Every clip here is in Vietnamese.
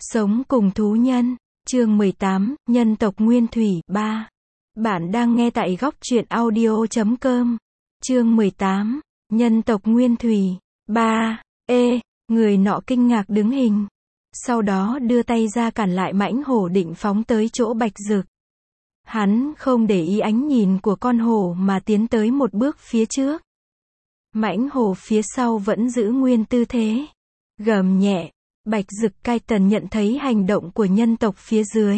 Sống cùng thú nhân, chương 18, nhân tộc Nguyên Thủy, 3. Bạn đang nghe tại góc truyện audio.com. Chương 18, nhân tộc Nguyên Thủy, 3. Người nọ kinh ngạc đứng hình. Sau đó đưa tay ra cản lại mãnh hổ định phóng tới chỗ Bạch Dực. Hắn không để ý ánh nhìn của con hổ mà tiến tới một bước phía trước. Mãnh hổ phía sau vẫn giữ nguyên tư thế. Gầm nhẹ. Bạch Dực cai tần nhận thấy hành động của nhân tộc phía dưới.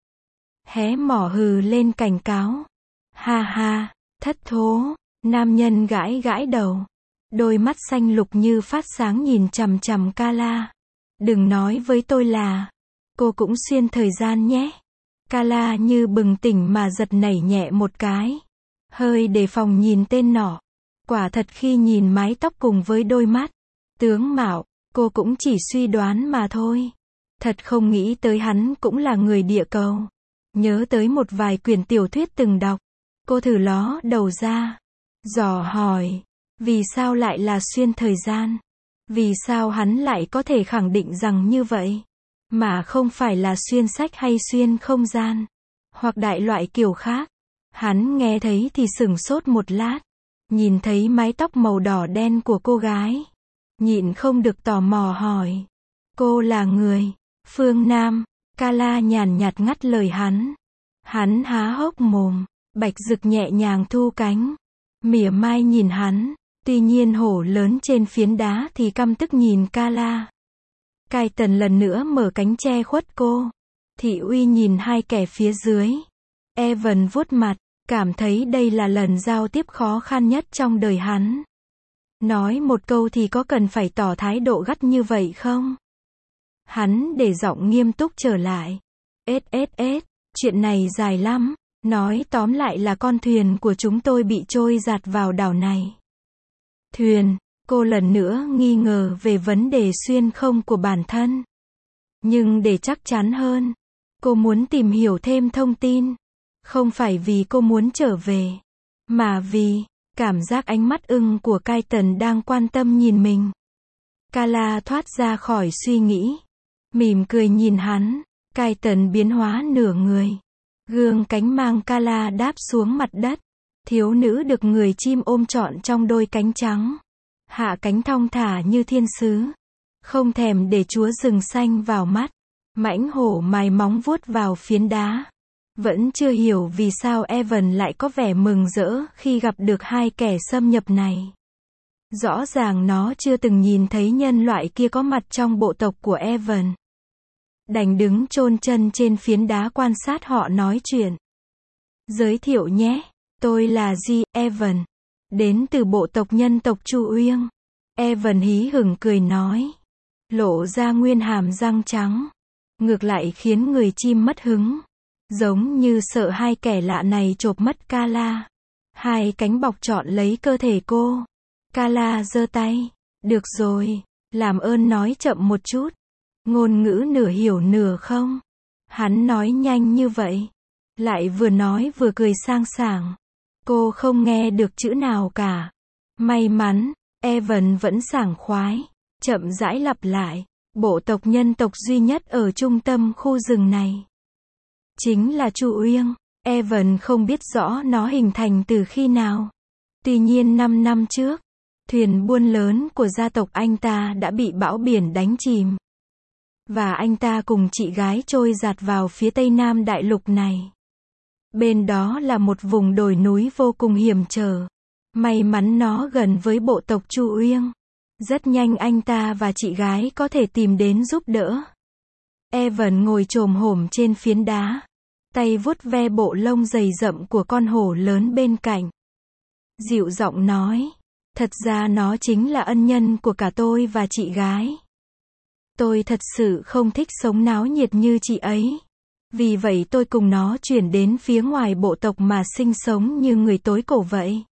Hé mỏ hừ lên cảnh cáo. Ha ha, thất thố. Nam nhân gãi gãi đầu. Đôi mắt xanh lục như phát sáng nhìn chằm chằm Kala. Đừng nói với tôi là cô cũng xuyên thời gian nhé. Kala như bừng tỉnh mà giật nảy nhẹ một cái. Hơi đề phòng nhìn tên nọ. Quả thật khi nhìn mái tóc cùng với đôi mắt, tướng mạo, cô cũng chỉ suy đoán mà thôi. Thật không nghĩ tới hắn cũng là người địa cầu. Nhớ tới một vài quyển tiểu thuyết từng đọc. Cô thử ló đầu ra. Dò hỏi. Vì sao lại là xuyên thời gian? Vì sao hắn lại có thể khẳng định rằng như vậy? Mà không phải là xuyên sách hay xuyên không gian? Hoặc đại loại kiểu khác? Hắn nghe thấy thì sửng sốt một lát. Nhìn thấy mái tóc màu đỏ đen của cô gái. Nhịn không được tò mò hỏi. Cô là người phương Nam. Kala nhàn nhạt ngắt lời hắn. Hắn há hốc mồm. Bạch Dực nhẹ nhàng thu cánh. Mỉa mai nhìn hắn. Tuy nhiên hổ lớn trên phiến đá thì căm tức nhìn Kala. Cai tần lần nữa mở cánh che khuất cô. Thị uy nhìn hai kẻ phía dưới. Evan vuốt mặt. Cảm thấy đây là lần giao tiếp khó khăn nhất trong đời hắn. Nói một câu thì có cần phải tỏ thái độ gắt như vậy không? Hắn để giọng nghiêm túc trở lại. Chuyện này dài lắm. Nói tóm lại là con thuyền của chúng tôi bị trôi dạt vào đảo này. Thuyền, cô lần nữa nghi ngờ về vấn đề xuyên không của bản thân. Nhưng để chắc chắn hơn, cô muốn tìm hiểu thêm thông tin. Không phải vì cô muốn trở về, mà vì cảm giác ánh mắt ưng của cai tần đang quan tâm nhìn mình. Kala thoát ra khỏi suy nghĩ. Mỉm cười nhìn hắn. Cai tần biến hóa nửa người. Gương cánh mang Kala đáp xuống mặt đất. Thiếu nữ được người chim ôm trọn trong đôi cánh trắng. Hạ cánh thong thả như thiên sứ. Không thèm để chúa rừng xanh vào mắt. Mãnh hổ mài móng vuốt vào phiến đá. Vẫn chưa hiểu vì sao Evan lại có vẻ mừng rỡ khi gặp được hai kẻ xâm nhập này. Rõ ràng nó chưa từng nhìn thấy nhân loại kia có mặt trong bộ tộc của Evan. Đành đứng chôn chân trên phiến đá quan sát họ nói chuyện. Giới thiệu nhé, tôi là G. Evan. Đến từ bộ tộc nhân tộc Chu Uyên. Evan hí hửng cười nói. Lộ ra nguyên hàm răng trắng. Ngược lại khiến người chim mất hứng. Giống như sợ hai kẻ lạ này chộp mất Kala. Hai cánh bọc trọn lấy cơ thể cô. Kala giơ tay. Được rồi, làm ơn nói chậm một chút. Ngôn ngữ nửa hiểu nửa không. Hắn nói nhanh như vậy. Lại vừa nói vừa cười sang sảng. Cô không nghe được chữ nào cả. May mắn, Evan vẫn sảng khoái. Chậm rãi lặp lại. Bộ tộc nhân tộc duy nhất ở trung tâm khu rừng này chính là Chu Uyên. Evan không biết rõ nó hình thành từ khi nào. Tuy nhiên 5 năm trước, thuyền buôn lớn của gia tộc anh ta đã bị bão biển đánh chìm. Và anh ta cùng chị gái trôi dạt vào phía tây nam đại lục này. Bên đó là một vùng đồi núi vô cùng hiểm trở. May mắn nó gần với bộ tộc Chu Uyên. Rất nhanh anh ta và chị gái có thể tìm đến giúp đỡ. Evan ngồi chồm hổm trên phiến đá. Tay vuốt ve bộ lông dày rậm của con hổ lớn bên cạnh. Dịu giọng nói. Thật ra nó chính là ân nhân của cả tôi và chị gái. Tôi thật sự không thích sống náo nhiệt như chị ấy. Vì vậy tôi cùng nó chuyển đến phía ngoài bộ tộc mà sinh sống như người tối cổ vậy.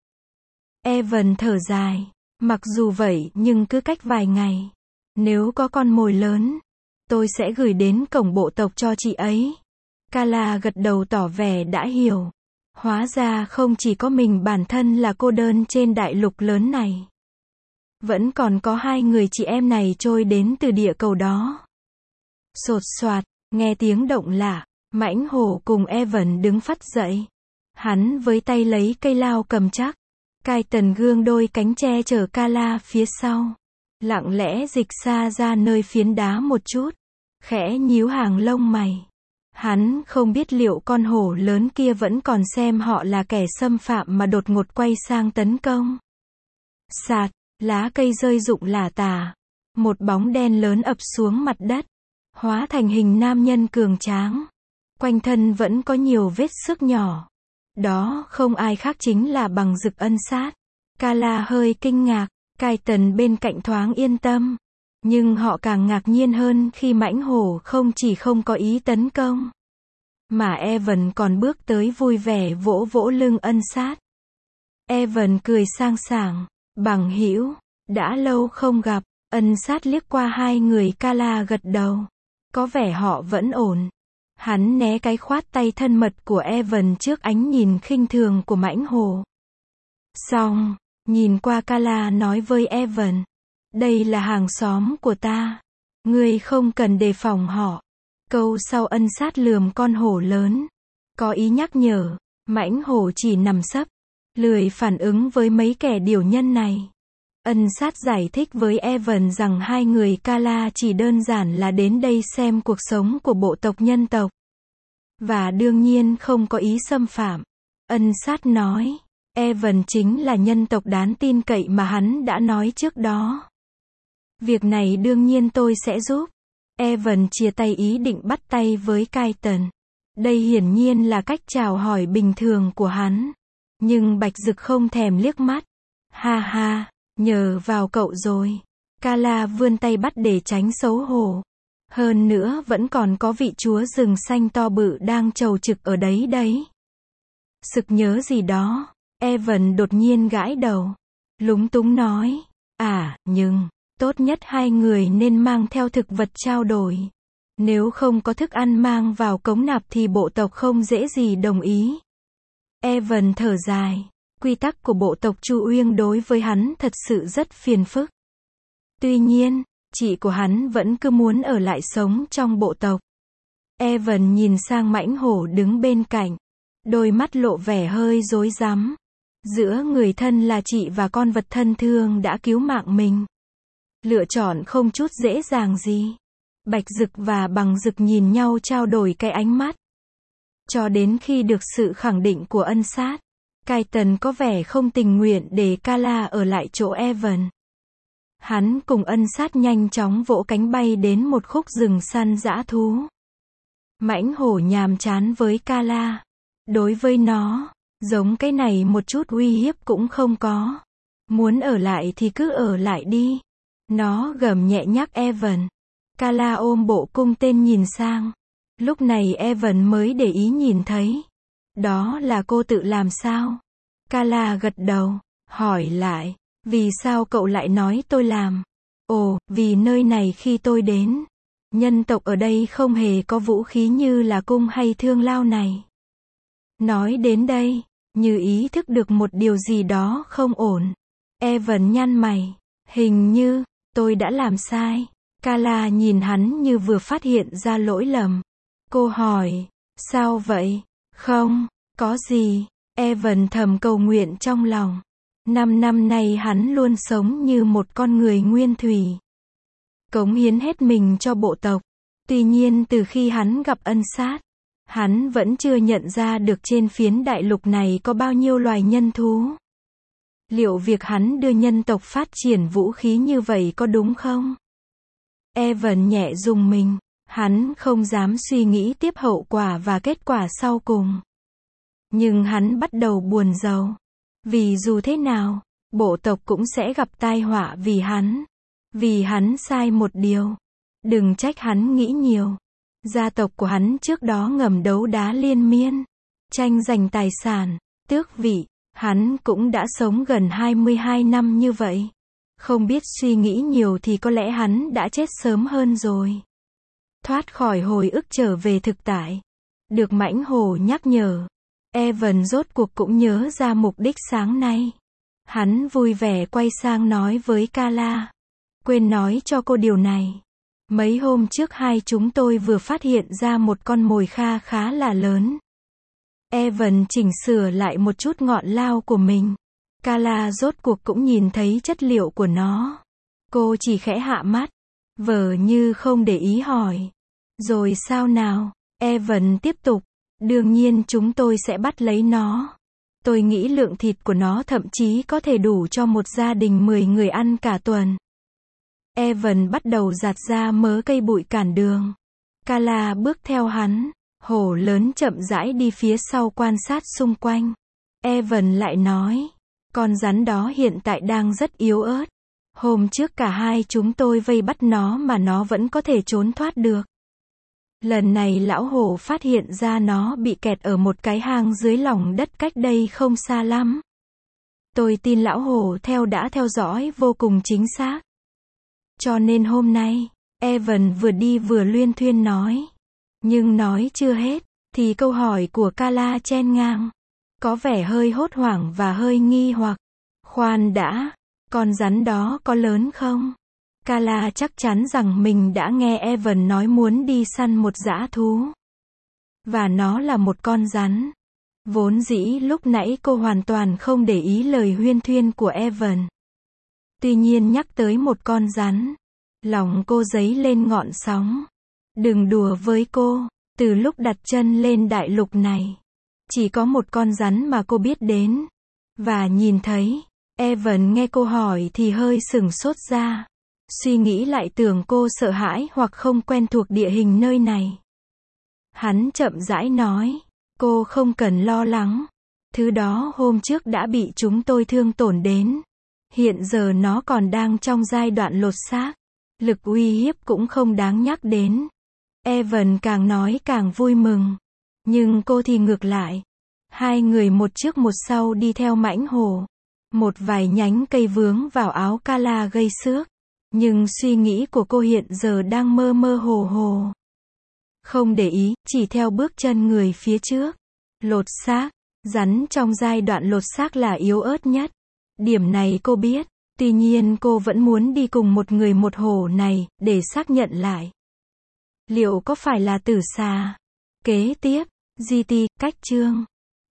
Evan thở dài. Mặc dù vậy nhưng cứ cách vài ngày. Nếu có con mồi lớn, tôi sẽ gửi đến cổng bộ tộc cho chị ấy. Kala gật đầu tỏ vẻ đã hiểu. Hóa ra không chỉ có mình bản thân là cô đơn trên đại lục lớn này. Vẫn còn có hai người chị em này trôi đến từ địa cầu đó. Sột soạt, nghe tiếng động lạ, mãnh hổ cùng Evan đứng phắt dậy. Hắn với tay lấy cây lao cầm chắc. Kaiten gương đôi cánh che chở Kala phía sau. Lặng lẽ dịch xa ra nơi phiến đá một chút. Khẽ nhíu hàng lông mày. Hắn không biết liệu con hổ lớn kia vẫn còn xem họ là kẻ xâm phạm mà đột ngột quay sang tấn công. Sạt, lá cây rơi rụng lả tả. Một bóng đen lớn ập xuống mặt đất. Hóa thành hình nam nhân cường tráng. Quanh thân vẫn có nhiều vết xước nhỏ. Đó không ai khác chính là Bằng Dực Ân Sát. Kala hơi kinh ngạc, Kaiten bên cạnh thoáng yên tâm. Nhưng họ càng ngạc nhiên hơn khi mãnh hổ không chỉ không có ý tấn công. Mà Evan còn bước tới vui vẻ vỗ vỗ lưng Ân Sát. Evan cười sang sảng, bằng hữu, đã lâu không gặp. Ân Sát liếc qua hai người Kala gật đầu. Có vẻ họ vẫn ổn. Hắn né cái khoát tay thân mật của Evan trước ánh nhìn khinh thường của mãnh hổ. Xong, nhìn qua Kala nói với Evan. Đây là hàng xóm của ta. Ngươi không cần đề phòng họ. Câu sau Ân Sát lườm con hổ lớn. Có ý nhắc nhở, mãnh hổ chỉ nằm sấp. Lười phản ứng với mấy kẻ điều nhân này. Ân Sát giải thích với Evan rằng hai người Kala chỉ đơn giản là đến đây xem cuộc sống của bộ tộc nhân tộc. Và đương nhiên không có ý xâm phạm. Ân Sát nói, Evan chính là nhân tộc đáng tin cậy mà hắn đã nói trước đó. Việc này đương nhiên tôi sẽ giúp. Evan chia tay ý định bắt tay với Kaiten. Đây hiển nhiên là cách chào hỏi bình thường của hắn. Nhưng Bạch Dực không thèm liếc mắt. Ha ha. Nhờ vào cậu rồi. Kala vươn tay bắt để tránh xấu hổ. Hơn nữa vẫn còn có vị chúa rừng xanh to bự đang chầu trực ở đấy đấy. Sực nhớ gì đó. Evan đột nhiên gãi đầu. Lúng túng nói. Nhưng, tốt nhất hai người nên mang theo thực vật trao đổi. Nếu không có thức ăn mang vào cống nạp thì bộ tộc không dễ gì đồng ý. Evan thở dài. Quy tắc của bộ tộc Chu Uyên đối với hắn thật sự rất phiền phức. Tuy nhiên, chị của hắn vẫn cứ muốn ở lại sống trong bộ tộc. Evan nhìn sang mãnh hổ đứng bên cạnh. Đôi mắt lộ vẻ hơi rối rắm. Giữa người thân là chị và con vật thân thương đã cứu mạng mình. Lựa chọn không chút dễ dàng gì. Bạch Dực và Bằng Dực nhìn nhau trao đổi cái ánh mắt. Cho đến khi được sự khẳng định của Ân Sát. Kaiten có vẻ không tình nguyện để Kala ở lại chỗ Evan. Hắn cùng Ân Sát nhanh chóng vỗ cánh bay đến một khúc rừng săn dã thú. Mãnh hổ nhàm chán với Kala. Đối với nó, giống cái này một chút uy hiếp cũng không có. Muốn ở lại thì cứ ở lại đi. Nó gầm nhẹ nhắc Evan. Kala ôm bộ cung tên nhìn sang. Lúc này Evan mới để ý nhìn thấy. Đó là cô tự làm sao? Kala gật đầu, hỏi lại, vì sao cậu lại nói tôi làm? Ồ, vì nơi này khi tôi đến, nhân tộc ở đây không hề có vũ khí như là cung hay thương lao này. Nói đến đây, như ý thức được một điều gì đó không ổn. Evan nhăn mày, hình như, tôi đã làm sai. Kala nhìn hắn như vừa phát hiện ra lỗi lầm. Cô hỏi, sao vậy? Không, có gì. Evan thầm cầu nguyện trong lòng. 5 năm nay hắn luôn sống như một con người nguyên thủy. Cống hiến hết mình cho bộ tộc. Tuy nhiên từ khi hắn gặp Ân Sát, hắn vẫn chưa nhận ra được trên phiến đại lục này có bao nhiêu loài nhân thú. Liệu việc hắn đưa nhân tộc phát triển vũ khí như vậy có đúng không? Evan nhẹ rùng mình. Hắn không dám suy nghĩ tiếp hậu quả và kết quả sau cùng. Nhưng hắn bắt đầu buồn rầu. Vì dù thế nào, bộ tộc cũng sẽ gặp tai họa vì hắn. Vì hắn sai một điều. Đừng trách hắn nghĩ nhiều. Gia tộc của hắn trước đó ngầm đấu đá liên miên. Tranh giành tài sản, tước vị. Hắn cũng đã sống gần 22 năm như vậy. Không biết suy nghĩ nhiều thì có lẽ hắn đã chết sớm hơn rồi. Thoát khỏi hồi ức trở về thực tại. Được mãnh hổ nhắc nhở. Evan rốt cuộc cũng nhớ ra mục đích sáng nay. Hắn vui vẻ quay sang nói với Kala. Quên nói cho cô điều này. Mấy hôm trước hai chúng tôi vừa phát hiện ra một con mồi khá là lớn. Evan chỉnh sửa lại một chút ngọn lao của mình. Carla rốt cuộc cũng nhìn thấy chất liệu của nó. Cô chỉ khẽ hạ mắt, vờ như không để ý hỏi. Rồi sao nào? Evan tiếp tục. Đương nhiên chúng tôi sẽ bắt lấy nó. Tôi nghĩ lượng thịt của nó thậm chí có thể đủ cho một gia đình 10 người ăn cả tuần. Evan bắt đầu giạt ra mớ cây bụi cản đường. Carla bước theo hắn. Hổ lớn chậm rãi đi phía sau quan sát xung quanh. Evan lại nói. Con rắn đó hiện tại đang rất yếu ớt. Hôm trước cả hai chúng tôi vây bắt nó mà nó vẫn có thể trốn thoát được. Lần này lão hổ phát hiện ra nó bị kẹt ở một cái hang dưới lòng đất cách đây không xa lắm. Tôi tin lão hổ đã theo dõi vô cùng chính xác. Cho nên hôm nay, Evan vừa đi vừa luyên thuyên nói. Nhưng nói chưa hết, thì câu hỏi của Carla chen ngang. Có vẻ hơi hốt hoảng và hơi nghi hoặc. Khoan đã, con rắn đó có lớn không? Carla chắc chắn rằng mình đã nghe Evan nói muốn đi săn một dã thú. Và nó là một con rắn. Vốn dĩ lúc nãy cô hoàn toàn không để ý lời huyên thuyên của Evan. Tuy nhiên nhắc tới một con rắn, lòng cô dấy lên ngọn sóng. Đừng đùa với cô, từ lúc đặt chân lên đại lục này, chỉ có một con rắn mà cô biết đến. Và nhìn thấy, Evan nghe cô hỏi thì hơi sửng sốt ra. Suy nghĩ lại tưởng cô sợ hãi hoặc không quen thuộc địa hình nơi này. Hắn chậm rãi nói, cô không cần lo lắng. Thứ đó hôm trước đã bị chúng tôi thương tổn đến. Hiện giờ nó còn đang trong giai đoạn lột xác. Lực uy hiếp cũng không đáng nhắc đến. Evan càng nói càng vui mừng. Nhưng cô thì ngược lại. Hai người một trước một sau đi theo mãnh hổ. Một vài nhánh cây vướng vào áo Carla gây xước. Nhưng suy nghĩ của cô hiện giờ đang mơ mơ hồ hồ. Không để ý, chỉ theo bước chân người phía trước. Lột xác. Rắn trong giai đoạn lột xác là yếu ớt nhất. Điểm này cô biết. Tuy nhiên cô vẫn muốn đi cùng một người một hổ này, để xác nhận lại. Liệu có phải là tử xà? Kế tiếp, GT, cách chương.